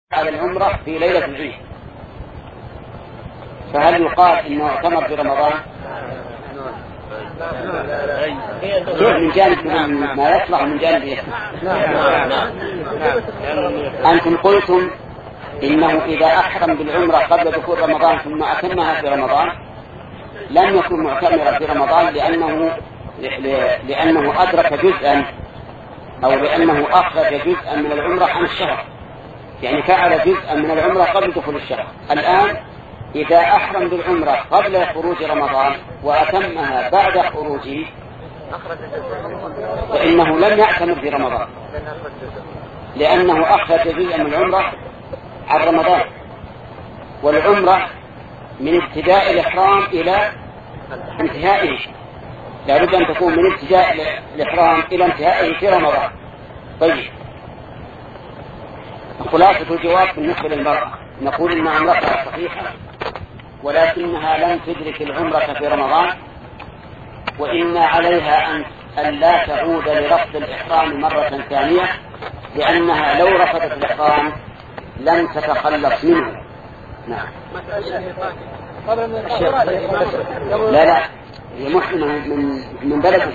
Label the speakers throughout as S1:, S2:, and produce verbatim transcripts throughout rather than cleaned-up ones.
S1: على العمرة في ليلة العيد، فهل يقال إنه اعتمر في رمضان؟ كيف من جانب ما يصلح من جانب إيه؟ أنتم قلتم إنه إذا أحرم بالعمرة قبل دخول رمضان ثم أتمها في رمضان لم يكن معتمرا في رمضان لأنه لأنه أدرك جزءا أو لأنه أخرج جزءا من العمرة عن الشهر، يعني فعل جزءا من العمرة قبل دخول الشهر. الآن إذا أحرم بالعمرة قبل خروج رمضان وأتمها بعد خروجه فإنه لم يعتمر في رمضان لأنه أخرج جزءا من العمرة عن رمضان، والعمرة من ابتداء الإحرام إلى انتهائه، لا بد أن تكون من ابتداء الإحرام إلى انتهائه في رمضان. طيب، خلاصة الجواب بالنسبة للمرأة نقول إن عمرتها صحيحة ولكنها لم تدرك العمرة في رمضان، وإن عليها أن لا تعود لرفض الإحرام مرة ثانية، لأنها لو رفضت الإحرام لم تتخلص منه. نعم. لا لا هي محرمة من من بلدها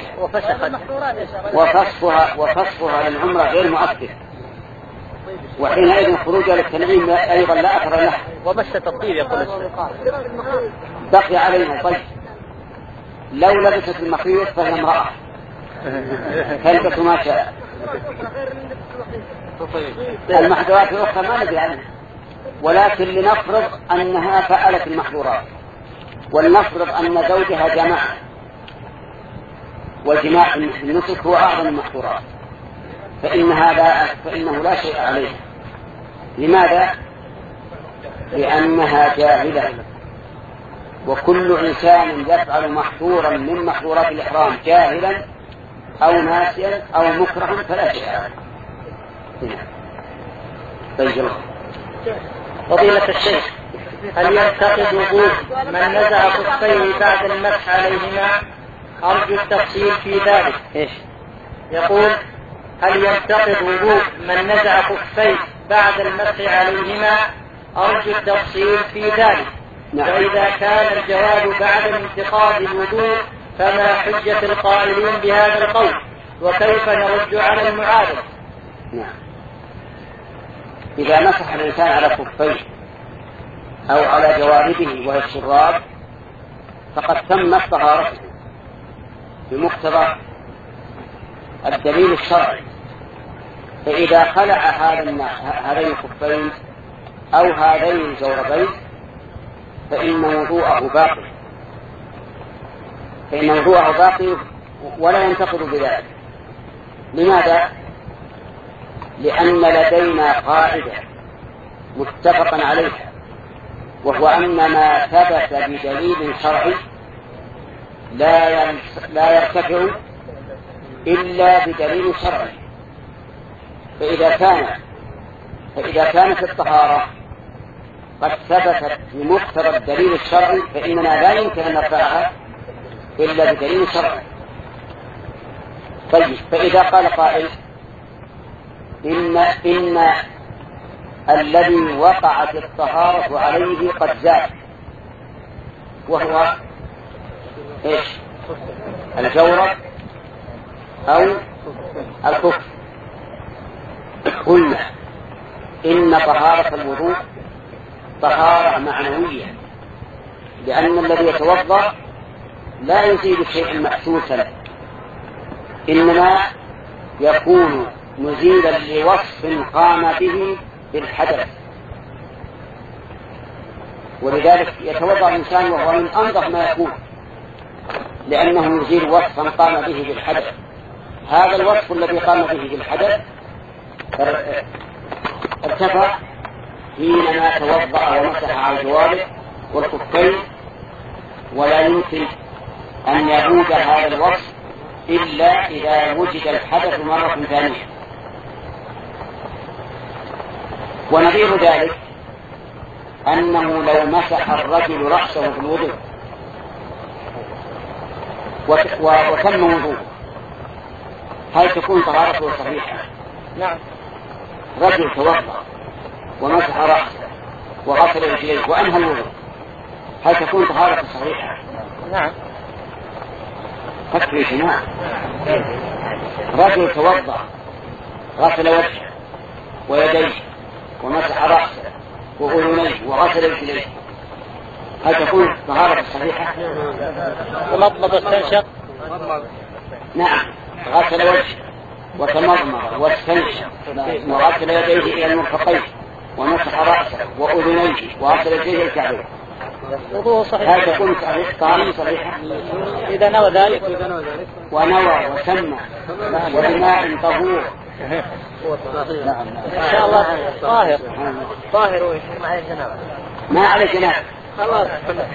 S1: وفسخها وفسخها للعمرة غير مؤثر، وحينئذ خروجها للتنعيم أيضا لا أثر له.
S2: ومشة الطيب يقول
S1: بقي علينا. طيب، لو لبست المخيط فهي امرأة تلبس ما شاء. المحظورات الأخرى ما ندري عنها، ولكن لنفرض أنها فعلت المحظورات، ولنفرض أن زوجها جمع، والجماع النسك هو أعظم المحظورات، فإن هذا فإنه لا شيء عليه. لماذا؟ لأنها جاهلة، وكل إنسان يفعل محظورا من محظورات الإحرام جاهلا أو ناسيا أو مكرها فلا شيء عليه. طيب،
S2: فضيلة الشيخ، هل ينتقد وضوء من نزع خفيه بعد المسح عليهما؟ أرجو التفصيل في ذلك.
S1: إيش
S2: يقول: هل ينتقد وضوء من نزع خفيه بعد المسح عليهما؟ أرجو التفصيل في ذلك.
S1: نعم.
S2: فإذا كان الجواب بعد انتقاد الوضوء فما حجة القائلين بهذا القول، وكيف نرد على المعارض؟
S1: نعم. إذا مسح الإنسان على خفيه أو على جواربه وهي الشراب فقد تمت طهارته بمقتضى الدليل الشرعي، فإذا خلع هذين الخفين أو هذين الجوربين فإن وضوءه باقي فإن وضوءه باقي ولا ينتقض بذلك. لماذا؟ لأن لدينا قاعدة متفقا عليها، وهو أن ما ثبت بدليل شرعي لا لا يرتفع إلا بدليل شرعي. فإذا كان فإذا كانت الطهارة قد ثبتت بمقتضى الدليل الشرعي فإننا لا يمكن أن نرفعها إلا بدليل شرعي. طيب، فإذا قال قائل إن إن الذي وقعت الطهارة عليه قد زاد، وهو إيش؟ الجورب أو الكفر، قلنا إن طهارة الوضوء طهارة معنوية، لأن الذي يتوضأ لا يزيد شيئا محسوسا، إنما يكون مزيلا لوصف قام به بالحدث، ولذلك يتوضأ الإنسان وهو من أنظف ما يكون، لأنه يزيل وصفا قام به بالحدث. هذا الوصف الذي قام به بالحدث ارتفع حينما توضأ ومسح على الجوارح والكفين، ولا يمكن أن يعود هذا الوصف إلا إذا وجد الحدث مرة ثانية. ونظير ذلك أنه لو مسح الرجل رأسه في الوضوء وتم وضوءه هل تكون طهارته صحيحة؟
S2: نعم.
S1: رجل توضأ ومسح رأسه وغسل رجليه وأنهى الوضوء، هل تكون طهارة صحيحة؟
S2: نعم.
S1: فكر يا جماعة، رجل توضأ غسل وجهه ويديه ومسح رأسه وأذنيه وغسل رجليه، هل تكون طهارة صحيحة؟
S2: ومضمض واستنشق.
S1: نعم، غسل وجهه وتمضمض واستنشق وغسل يديه إلى المرفقين ومسح رأسه وأذنيه وغسل رجليه الكعبين،
S2: وضوء صحيح.
S1: هل تكون طهارة صحيحة؟
S2: إذا نوى ذلك
S1: ونوى وسمى وبماء طهور
S2: نعم إن شاء الله طاهر طاهر
S1: ما عليه جنابة
S2: خلاص.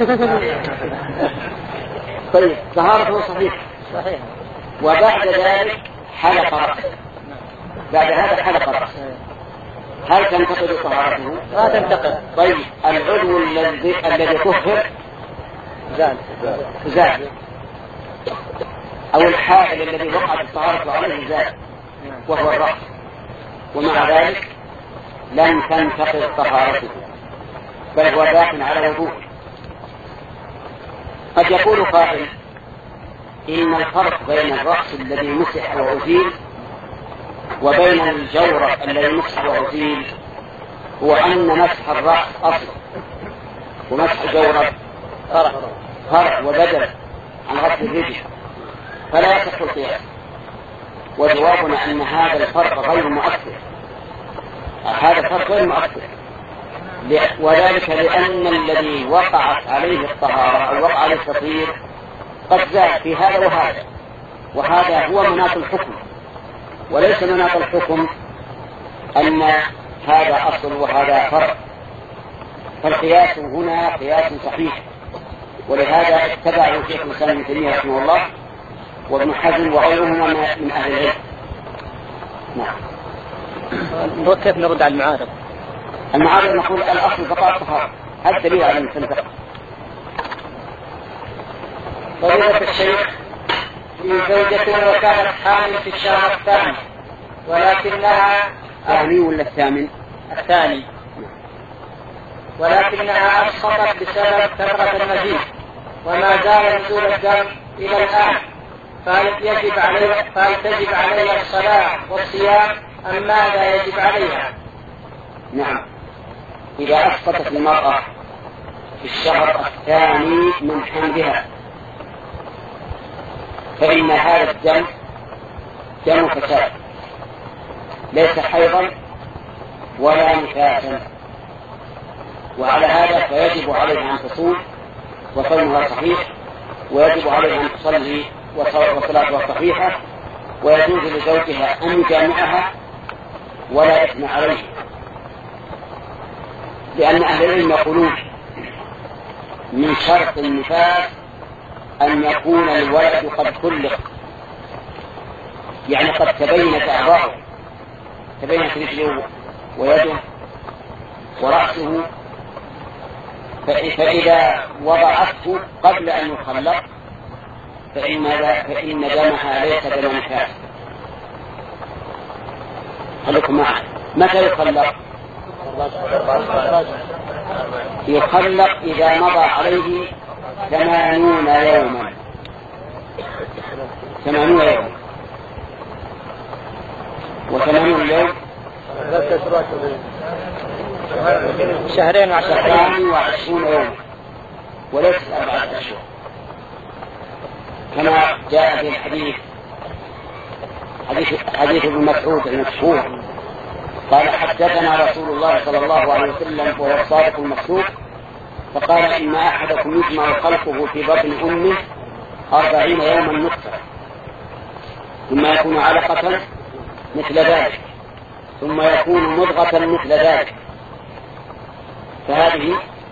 S1: طيب طهارته صحيحة
S2: صحيح.
S1: وبعد ذلك حلق رأسه، بعد هذا حلق رأسه، هل تنتقد طهارته؟
S2: لا تنتقد.
S1: طيب العضو الذي الذي طهر
S2: زال
S1: زال أو الحائل الذي وقعت الطهارة عليه زال وهو الرأس، ومع ذلك لم تنتقد طهارته بل هو باق على وضوء. قد يقول قائل إن الفرق بين الرأس الذي مسح وأزيل وبين الجورب الذي مسح وأزيل هو أن مسح الرأس أصل ومسح الجورب فرع وبدل عن غسل الرجل، فلا يصح القياس. وجوابنا أن هذا الفرق غير مؤثر، هذا الفرق غير مؤثر، وذلك لأن الذي وقعت عليه الطهارة أو وقع عليه التطهير قد زاد في هذا وهذا، وهذا هو مناط الحكم، وليس مناط الحكم أن هذا أصل وهذا فرع. فالقياس هنا قياس صحيح، ولهذا اتبعه شيخ الإسلام ابن تيمية رحمه الله وابن حزم وغيرهما من أهل العلم. نعم.
S2: كيف نرد على المعارض؟
S1: المعارض نقول الأصل بقاء الطهارة، هذا دليل على المستنبط.
S2: فضيلة الشيخ، في زوجة وكانت حامل في الشهر الثاني ولكنها
S1: الثاني ولا الثامن؟
S2: الثاني، ولكنها أسقطت بسبب كثرة المزيد وما زال نزول الدم إلى الآن، فهل يجب عليها فهل تجب عليها الصلاة والصيام أم ماذا يجب عليها؟
S1: نعم، إذا أسقطت المرأة في الشهر الثاني من حملها فإن هذا الدم دم فساد ليس حيضا ولا نفاسا، وعلى هذا فيجب عليها أن تصوم وصومها صحيح، ويجب عليها أن تصلي وصلاتها صحيحة، ويجوز لزوجها أن يجامعها ولا إثم عليه، لأن أهل العلم يقولون من شرط النفاس أن يكون الولد قد خلق، يعني قد تبينت أعضاؤه، تبينت رجله ويده ورأسه، فإذا وضعته قبل أن يخلق فإن, فإن دمها ليس دم نفاس. خليكم معي، متى يخلق؟ يخلق إذا مضى عليه ثمانون يوما، ثمانون يوما، وثمانون يوم
S2: شهرين وعشرين
S1: وعشرون يوما وليس أربعة أشهر، كما جاء في الحديث حديث, حديث ابن مسعود المشهور قال حدثنا رسول الله صلى الله عليه وسلم وهو الصادق المصدوق فقال إن أحدكم يجمع خلقه في بطن أمه أربعين يوما نطفة ثم يكون علقة مثل ذلك ثم يكون مضغة مثل ذلك، فهذه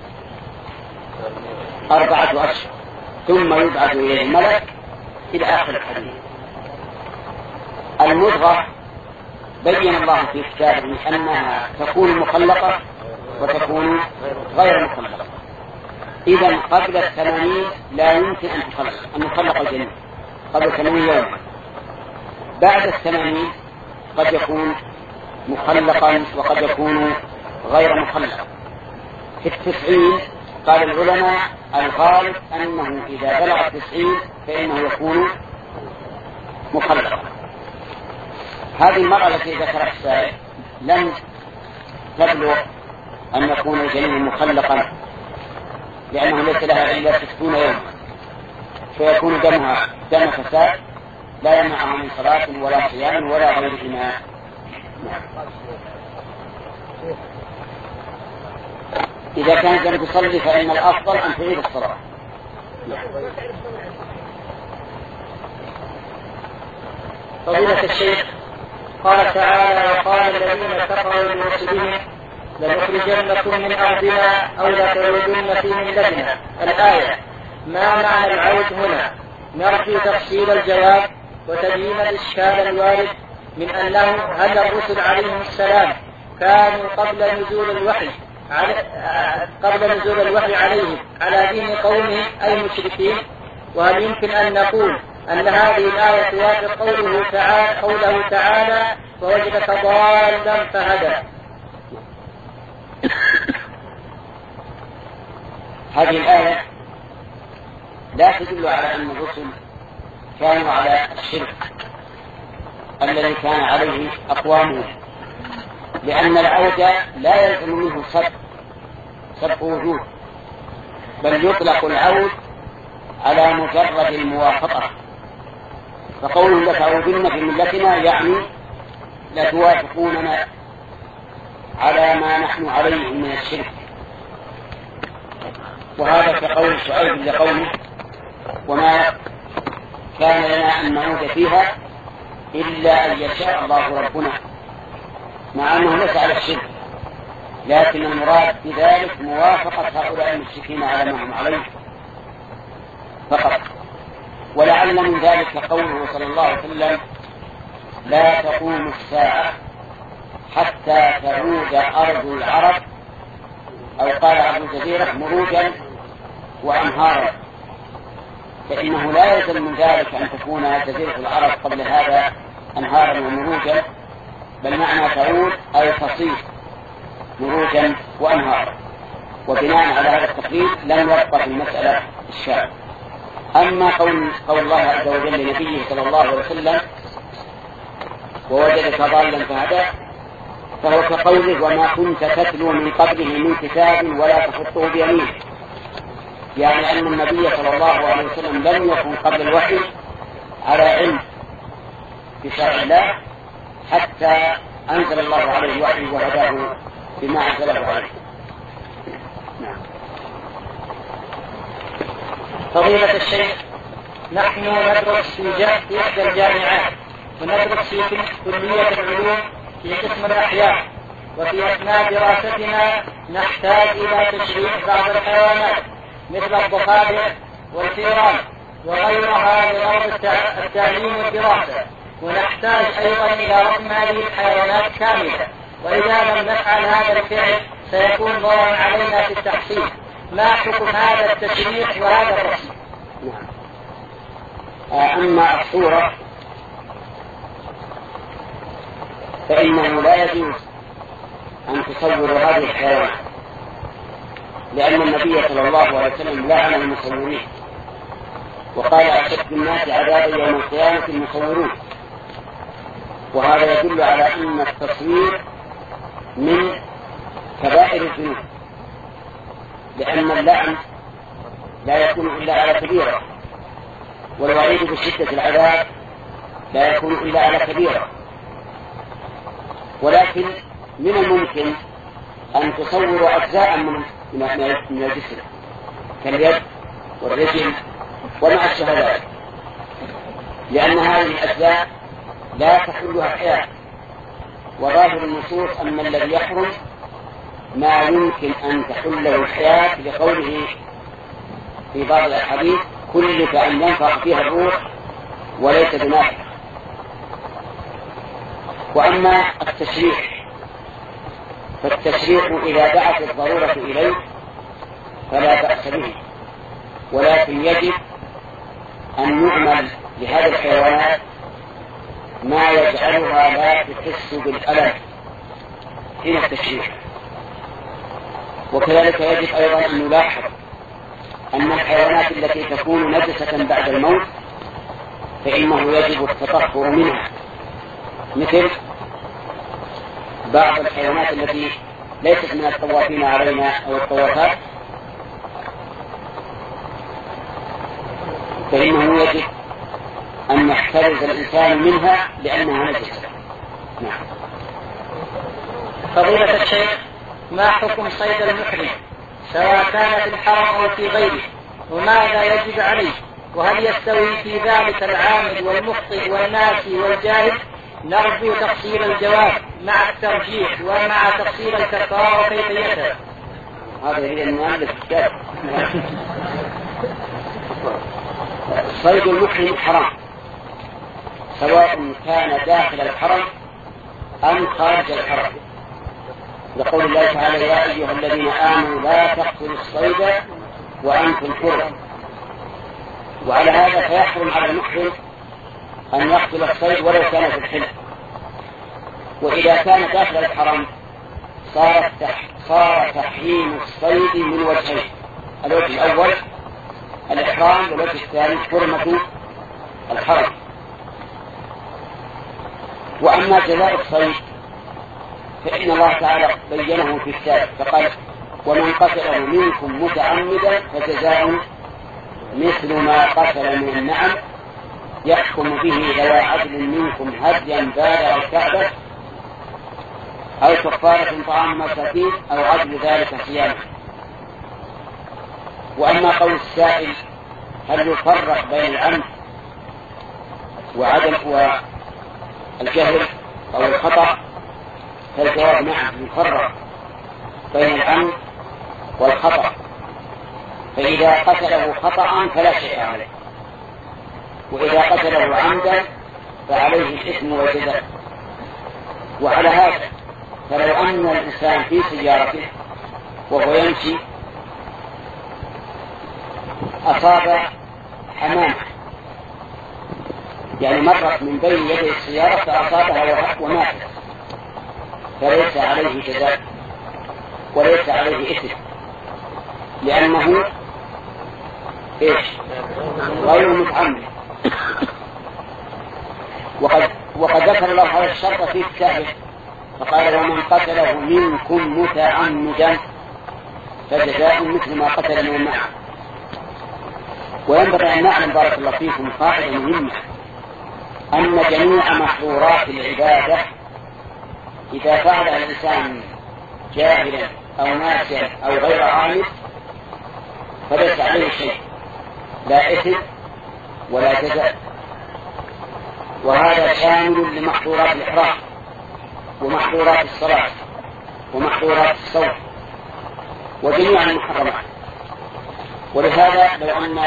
S1: أربعة أشهر، ثم يبعث إليه الملك إلى آخر الحديث. المضغة بين الله في كتابه أنها تكون مخلقة وتكون غير مخلقة، إذن قبل الثمانين لا يمكن أن تخلق أن يخلق الجنين قبل ثمانين يوما، بعد الثمانين قد يكون مخلقا وقد يكون غير مخلق. في التسعين قال العلماء الغالب أنه إذا بلغ التسعين فإنه يكون مخلقا. هذه المرأة التي ذكرها السائل لم تبلغ أن يكون الجنين مخلقا، لأنه ليس لها إلا ستون يوما، فيكون دمها دم فساد لا يمنعها من صلاة ولا صيام ولا غيرهما. إذا كانت لم تصلي فإن الأفضل أن تعيد الصلاة.
S2: فضيلة الشيخ، قال تعالى: وقال الذين كفروا لرسلهم لنخرجنكم من أرضنا أو لتعودن في ملتنا. الآية، ما معنى العود هنا؟ نرجو تفصيل الجواب وتبيين الإشكال الوارد من أنه هل الرسل عليهم السلام كانوا قبل نزول الوحي على قبل نزول الوحي عليهم على دين قومهم أي مشركين؟ وهل يمكن أن نقول أن هذه الآية توافق قوله تعالى قوله تعالى ووجدك ضالا فهدى؟
S1: هذه الآية لا تدل على أن الرسل كانوا على الشرك الذي كان عليه أقوامهم، لأن العود لا يلزم منه سبب سبب وجود، بل يطلق العود على مجرد الموافقة. فقوله لتعودن في ملتنا يعني لتوافقوننا على ما نحن عليه من الشرك. وهذا كقول شعيب لقومه: وما كان لنا أن نعود فيها إلا أن يشاء الله ربنا، مع أنه ليس على الشرك، لكن المراد بذلك موافقة هؤلاء المشركين على ما هم عليه فقط. ولعل من ذلك قوله صلى الله عليه وسلم: لا تقوم الساعة حتى تعود أرض العرب، أو قال أهل الجزيرة مروجا وأنهارا، فإنه لا يلزم من ذلك أن تكون جزيرة العرب قبل هذا أنهارا ومروجا، بل معنى تعود أي تصير مروجا وأنهارا. وبناء على هذا التقرير لم يبقى في المسألة الشاذ. أما قول, قول الله عز وجل لنبيه صلى الله عليه وسلم: ووجدك ضالا فهدى، فهو كقوله: وما كنت تتلو من قبله من كتاب ولا تخطه بيمينه، يعني أن النبي صلى الله عليه وسلم لم يكن قبل الوحي على علم بشرع الله حتى أنزل الله عليه الوحي وهداه بما أنزله عليه.
S2: فضيلة الشيخ، نحن ندرس في إحدى الجامعات، وندرس في كلية العلوم في قسم الأحياء، وفي أثناء دراستنا نحتاج إلى تشريح بعض الحيوانات مثل الضفادع والفئران وغيرها لغرض التعليم والدراسة، ونحتاج أيضا إلى رسم هذه الحيوانات كاملة، وإذا لم نفعل هذا الفعل سيكون ضررا علينا في التحصيل. ما حكم هذا التشريح وهذا الرسم؟
S1: أما الصورة فإنه لا يجوز أن تصور هذه الحيوانات، لأن النبي صلى الله عليه وسلم لعن المصورين وقال: أشد الناس عذابا يوم القيامة المصورون. وهذا يدل على أن التصوير من كبائر الذنوب، لأن اللعن لا يكون إلا على كبيرة، والوعيد بشدة العذاب لا يكون إلا على كبيرة. ولكن من الممكن أن تصور أجزاء من من الجسم كاليد والرجل وما أشبه ذلك، لأن هذه الأجزاء لا تحلها حياة. وظاهر النصوص أن الذي يحرم ما يمكن أن تحله الحياة، لقوله في بعض الأحاديث: كلك أن ينفع فيها الروح وليس بنافع. وأما التشريح فالتشريح إذا دعت الضرورة إليه فلا بأس به، ولكن يجب أن يعمل لهذه الحيوانات ما يجعلها لا تحس بالألم حين التشريح، وكذلك يجب أيضا أن نلاحظ أن الحيوانات التي تكون نجسة بعد الموت فإنه يجب التطهر منها، مثل بعض الحيوانات التي ليست من الطوافين علينا أو الطوافات فإنه يجب أن يحترز الإنسان منها لأنها نجسة. نعم.
S2: فضيلة الشيخ، ما حكم صيد المحرم سواء كان في الحرم أو في غيره، وماذا يجب عليه؟ وهل يستوي في ذلك العامل والمخطئ والناسي والجاهل؟ نرجو تفصيل الجواب مع الترجيح ومع تفصيل الكفارة وكيفيتها.
S1: هذا هي المؤلف الكتاب. صيد المحرم حرام سواء كان داخل الحرم أم خارج الحرم، لقول الله تعالى: يا أيها الذين آمنوا لا تقتلوا الصيد وأنتم حرم. وعلى هذا فيحرم على المحرم أن يقتل الصيد ولو كان في الحل. وإذا كان داخل الحرم صار صار تحريم الصيد من وجهين: الوجه الأول الإحرام، والوجه الثاني حرمة الحرم. وأما جزاء الصيد فإن الله تعالى بينه في السابق فقال: ومن قتله منكم متعمدا فجزاء مثل ما قتل من النعم يحكم به ذوى عدل منكم هديا بالغ الكعبة أو كفارة طعام مساكين أو عدل ذلك صياما. وأما قول السائل: هل يفرق بين العمد وعدم والجهل أو الخطأ؟ فالجواب: نعم، يفرق بين العمد والخطأ، فإذا قتله خطأ فلا شيء عليه، وإذا قتله عمدا فعليه الإثم والجزاء. وعلى هذا فلو أن الإنسان في سيارته وهو يمشي أصاب حمامة، يعني مرت من بين يدي السيارة فأصابها وماتت، فليس عليه جزاء وليس عليه إثم، لأنه إيش؟ غير متعمد. وقد, وقد ذكر الله هذا الشرط في السابق فقال: ومن قتله منكم متعمدا فجزاء مثل ما قتل من النعم. وينبغي أن نعلم بارك الله فيكم قاعدة مهمة: أن جميع محظورات العبادة إذا فعل الإنسان جاهلا أو ناسيا أو غير عامد فليس عليه شيء، لا إثم ولا جزاء. وهذا شامل لمحظورات الإحرام ومحظورات الصلاة ومحظورات الصوم وجميع المحرمات. ولهذا لو أن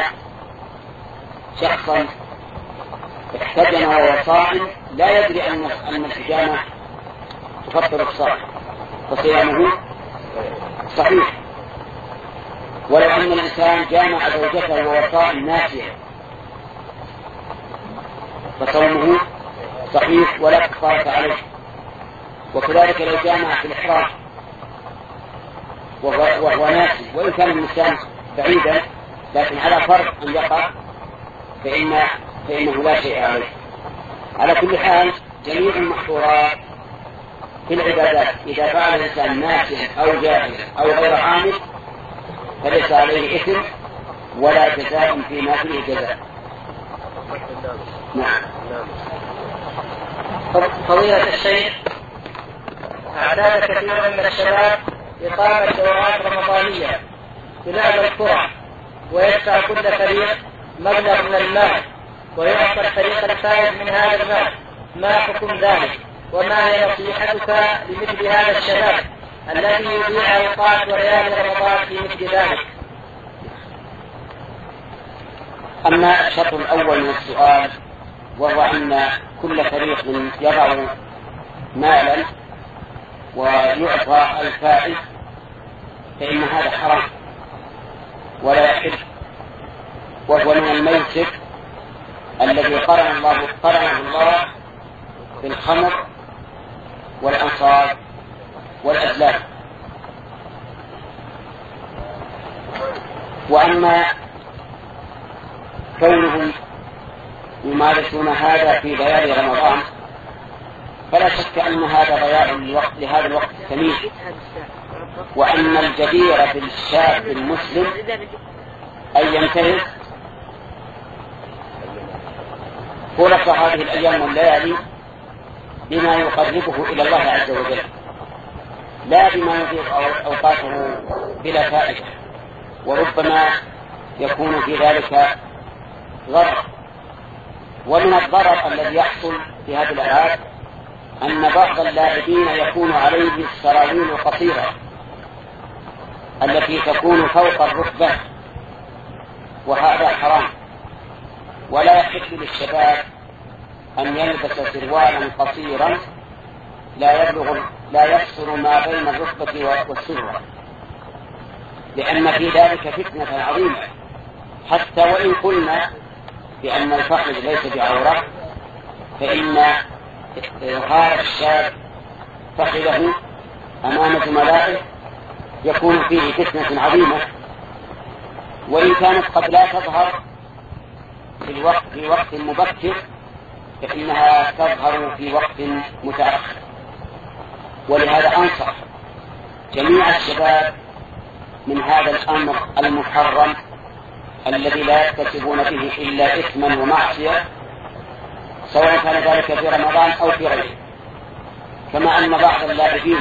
S1: شخصا احتجم وهو صائم لا يدري أن أن الحجامة تفطر الصائم فصيامه صحيح، ولو أن الإنسان جامع زوجته وهو صائم ناسيا فصومه صحيح ولا كفارة عليه. وكذلك لو جامع في الإحرام وهو ناسي وإن كان الإنسان بعيدا لكن على فرض أن يقع فإن فإنه لا شيء عليه. على كل حال جميع المحظورات في العبادات إذا فعل الإنسان ناسيا أو جاهلا أو غير عامل فليس عليه إثم ولا جزاء فيما فيه جزاء. نعم.
S2: فضيلة الشيخ، أعداد كثيرا من الشباب إقامة دورات رمضانية بلعب الكرة ويدفع كل فريق مبلغ من المال ويعطى الفريق الفائز من هذا المال، ما حكم ذلك؟ وما هي نصيحتك لمثل هذا الشباب الذي يضيع أوقات وليالي رمضان في مثل ذلك؟
S1: أما الشرط الأول من السؤال وهو أن كل فريق يضع مالا ويعطى الفائز فإن هذا حرام ولا يحل، وهو من الميسر الذي قرن الله قرنه الله بالخمر والأنصاب والأزلام. وأما كونهم يمارسون هذا في ليالي رمضان فلا شك أن هذا ضياع للوقت لهذا الوقت الثمين، وأن الجدير بالشاب المسلم أن ينتهز فرص هذه الأيام والليالي بما يقربه إلى الله عز وجل، لا بما يضيق أوقاته بلا فائدة، وربما يكون في ذلك ضرر. ومن الضرر الذي يحصل في هذه الألعاب أن بعض اللاعبين يكون عليه السراويل القصيرة التي تكون فوق الركبة، وهذا حرام، ولا يحل للشباب أن يلبس سروالا قصيرا لا يبلغ لا يفصل ما بين الركبة والسرة، لأن في ذلك فتنة عظيمة. حتى وإن قلنا بأن الفخذ ليس بعورة، فإن إظهار الشاب فخذه أمام زملائه يكون فيه فتنة عظيمة، وإن كانت قد لا تظهر في الوقت في وقت مبكر فإنها تظهر في وقت متأخر. ولهذا أنصح جميع الشباب من هذا الأمر المحرم الذي لا يكتسبون به إلا إثما ومعصية، سواء كان ذلك في رمضان أو في غيره. كما أن بعض اللاعبين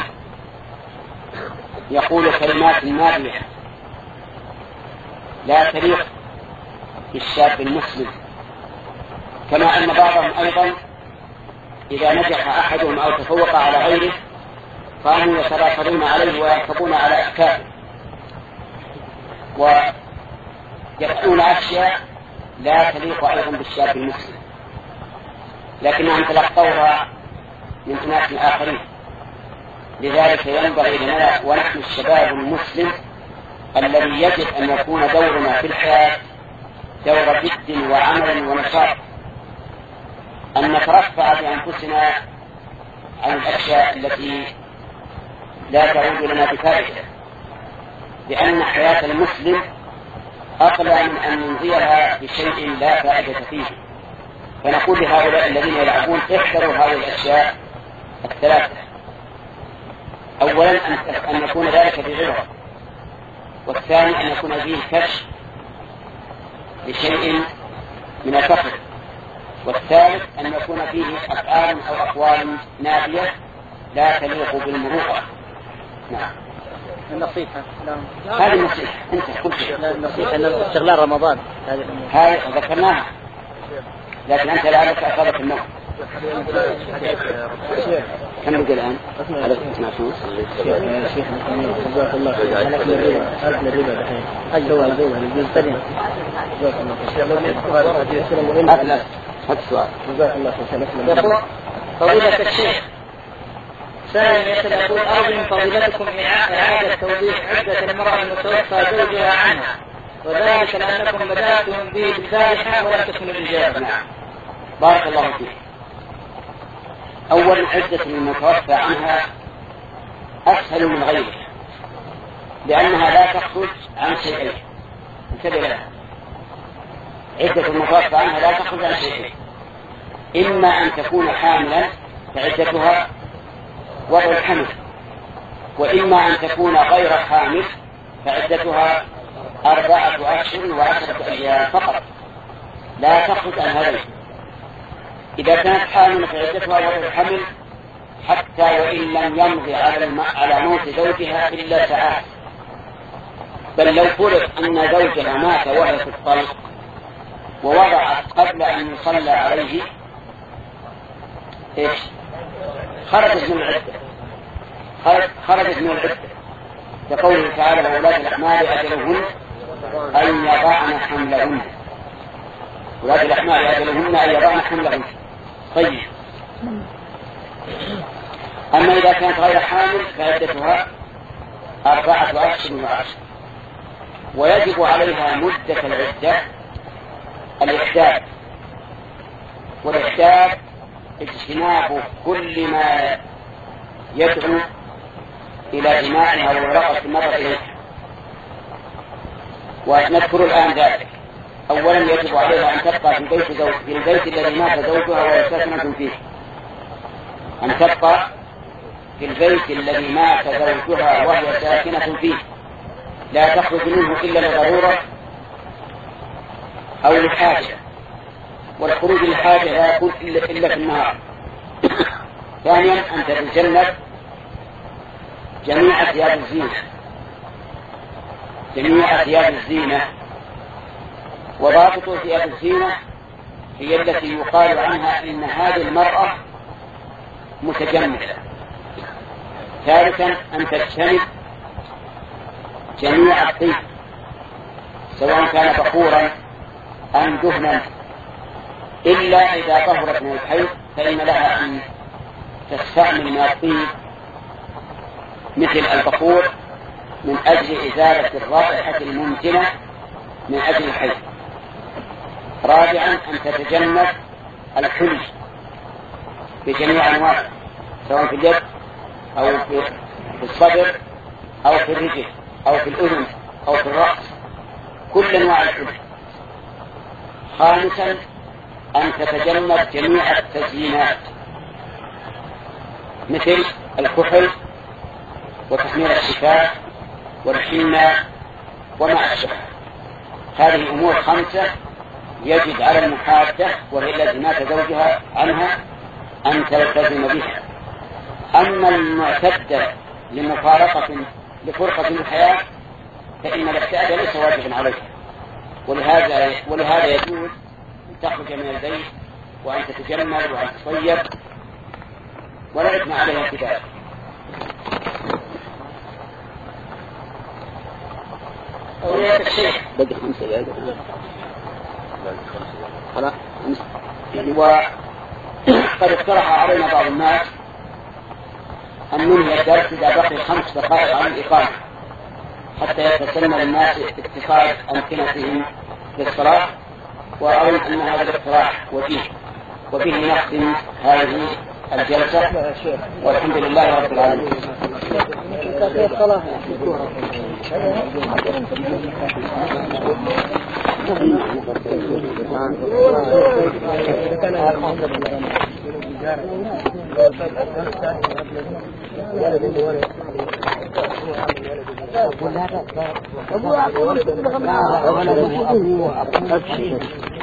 S1: يقول كلمات نابية لا تليق بالشاب المسلم، كما أن بعضهم أيضا إذا نجح أحدهم أو تفوق على غيره كانوا يتراكبون عليه ويركبون على أكابه ويفعلون أشياء لا تليق أيضا بالشاب المسلم، لكنهم تلقوها من أناس آخرين. لذلك ينبغي لنا ونحن الشباب المسلم الذي يجب أن يكون دورنا في الحياة دور جد وعمل ونشاط، أن نترفع بأنفسنا عن الأشياء التي لا تعود لنا بفائدة، لأن حياة المسلم أقل من أن ننزيها بشيء لا فائدة فيه. فنقول لهؤلاء الذين يلعبون احذروا هذه الأشياء الثلاثة: أولا أن يكون ذلك بغيره، والثاني أن يكون فيه كشف لشيء من الفخر، والثالث أن يكون فيه أفعال أو أقوال نابية لا تليق بالمروءة. نعم.
S2: النصيحة
S1: هذه النصيحة أنت كل شيء.
S2: النصيحة أن استغلال رمضان
S1: هذه ذكرناها، لكن أنت لعلك أصابك النوم. كم بقي الآن؟ على اثنى عشر.
S2: شيخ جزاك الله خير. أنا كل الربا ألف الربا الحين. أجل ولا الربا الجزء الثاني.
S1: أثلاث. هذا السؤال.
S2: جزاك الله خير. يقول فضيلة الشيخ سائل يسأل يقول أرجو من فضيلتكم إعادة توضيح عدة المرأة المتوفى زوجها عنها، وذلك لأنكم بدأتم به بالبارحة ولم تكن الإجابة.
S1: نعم. بارك الله فيك. أول عدة المتوفى عنها أسهل من غيرها، لأنها لا تخرج عن شيئين. انتبه لها، عدة المتوفى عنها لا تخرج عن شيئين: إما أن تكون حاملا فعدتها وضع الحمل، وإما أن تكون غير حامل فعدتها أربعة أشهر وعشرة أيام فقط، لا تخرج عن هذين. إذا كانت حامل فعدتها وضع الحمل حتى وإن لم يمضي على على موت زوجها إلا ساعات، بل لو فرض أن زوجها مات وهي في الطلق ووضعت قبل أن يصلى عليه إيش؟ خرجت من العدة، خرجت من العدة لقوله تعالى: وولاة الأحمال أجلهن أن يضعن حملهن. ولاة الأحمال أجلهن أن يضعن حملهن. طيب، أما إذا كانت غير حامل فعدتها أربعة أشهر وعشر، ويجب عليها مدة العدة الإحداث، والإحداث اجتناب كل ما يدعو إلى جماعها ورغبة النظر إليها. ونذكر الآن ذلك. أولا يجب عليها أن تبقى في البيت, زوج في البيت الذي مات زوجها وهي ساكنة فيه، أن تبقى في البيت الذي مات زوجها وهي ساكنة فيه، لا تخرج منه إلا لضرورة أو لحاجة، والخروج للحاجة لا يكون إلا في النهار. ثانيا أن تتجنب جميع ثياب الزينة جميع ثياب الزينة وضابط ثياب الزينة هي التي يقال عنها إن هذه المرأة متجملة. ثالثا أن تجتنب جميع الطيب سواء كان بخورا أم دهنا، إلا إذا طهرت من الحيض فإن لها أن تستعمل من الطيب مثل البخور من أجل إزالة الرائحة الممكنة من أجل الحيض. رابعا أن تتجنب الحلي بجميع أنواعه سواء في اليد أو في الصدر أو في الرجل أو في الأذن أو في الرأس، كل أنواع الحلي. خامسا أن تتجنب جميع التزيينات مثل الكحل وتحمير الشفاه والحنة وما أشبه. هذه أمور خمسة يجب على المحادة وهي التي مات زوجها عنها أن تلتزم بها. أما المعتدة لمفارقة لفرقة الحياة فإن الاعتداد ليس واجبا عليها، ولهذا ولهذا يجوز أن تخرج من البيت وأن تتجمل وأن تصيب ولا إثم عليها ابتداء.
S2: أولياء الشيخ
S1: بدي خمسة يا خلاص يعني. وقد اقترح علينا بعض الناس أن ننهي الدرس إذا بقي خمس دقائق عن الإقامة حتى يتسنى للناس اتخاذ أمكنتهم للصلاة، وأظن أن هذا الاقتراح وجيه، وبه نختم هذه الجلسة، والحمد لله رب العالمين.
S3: أبو